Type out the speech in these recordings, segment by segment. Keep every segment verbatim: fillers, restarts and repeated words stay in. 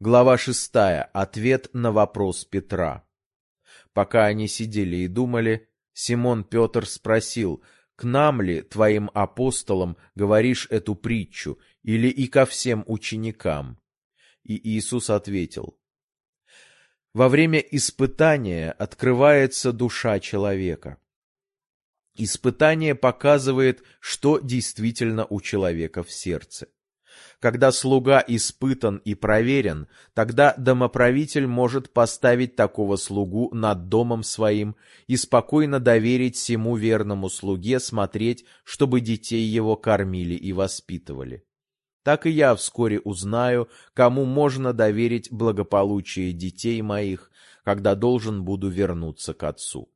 Глава шестая. Ответ на вопрос Петра. Пока они сидели и думали, Симон Петр спросил: «К нам ли, твоим апостолам, говоришь эту притчу, или и ко всем ученикам?» И Иисус ответил: «Во время испытания открывается душа человека. Испытание показывает, что действительно у человека в сердце. Когда слуга испытан и проверен, тогда домоправитель может поставить такого слугу над домом своим и спокойно доверить сему верному слуге смотреть, чтобы детей его кормили и воспитывали. Так и я вскоре узнаю, кому можно доверить благополучие детей моих, когда должен буду вернуться к отцу.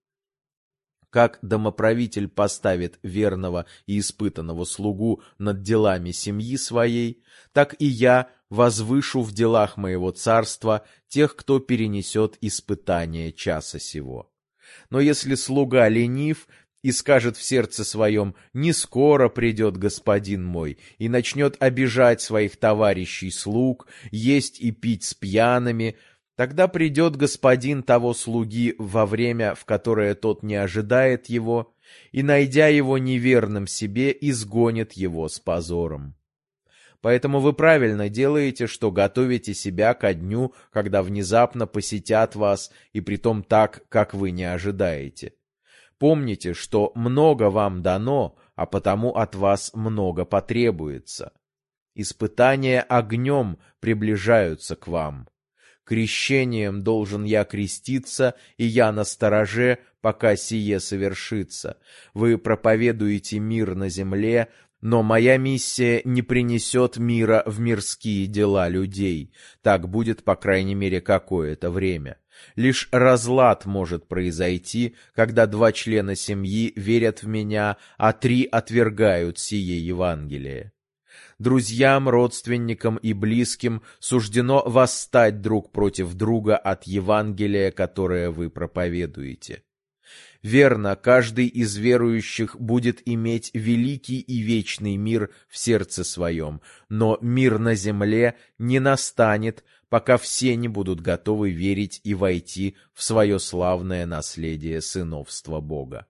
Как домоправитель поставит верного и испытанного слугу над делами семьи своей, так и я возвышу в делах моего царства тех, кто перенесет испытание часа сего. Но если слуга ленив и скажет в сердце своем: «Не скоро придет господин мой», и начнет обижать своих товарищей слуг, есть и пить с пьяными, тогда придет господин того слуги во время, в которое тот не ожидает его, и, найдя его неверным себе, изгонит его с позором. Поэтому вы правильно делаете, что готовите себя ко дню, когда внезапно посетят вас, и притом так, как вы не ожидаете. Помните, что много вам дано, а потому от вас много потребуется. Испытания огнем приближаются к вам. Крещением должен я креститься, и я настороже, пока сие совершится. Вы проповедуете мир на земле, но моя миссия не принесет мира в мирские дела людей. Так будет, по крайней мере, какое-то время. Лишь разлад может произойти, когда два члена семьи верят в меня, а три отвергают сие Евангелие. Друзьям, родственникам и близким суждено восстать друг против друга от Евангелия, которое вы проповедуете. Верно, каждый из верующих будет иметь великий и вечный мир в сердце своем, но мир на земле не настанет, пока все не будут готовы верить и войти в свое славное наследие сыновства Бога.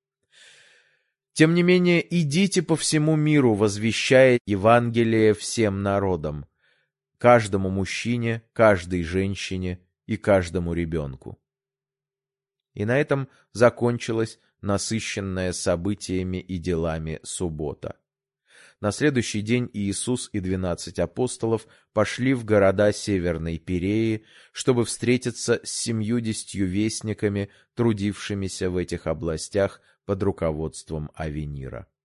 Тем не менее, идите по всему миру, возвещая Евангелие всем народам, каждому мужчине, каждой женщине и каждому ребенку». И на этом закончилась насыщенная событиями и делами суббота. На следующий день Иисус и двенадцать апостолов пошли в города Северной Переи, чтобы встретиться с семьюдесятью вестниками, трудившимися в этих областях под руководством Авенира.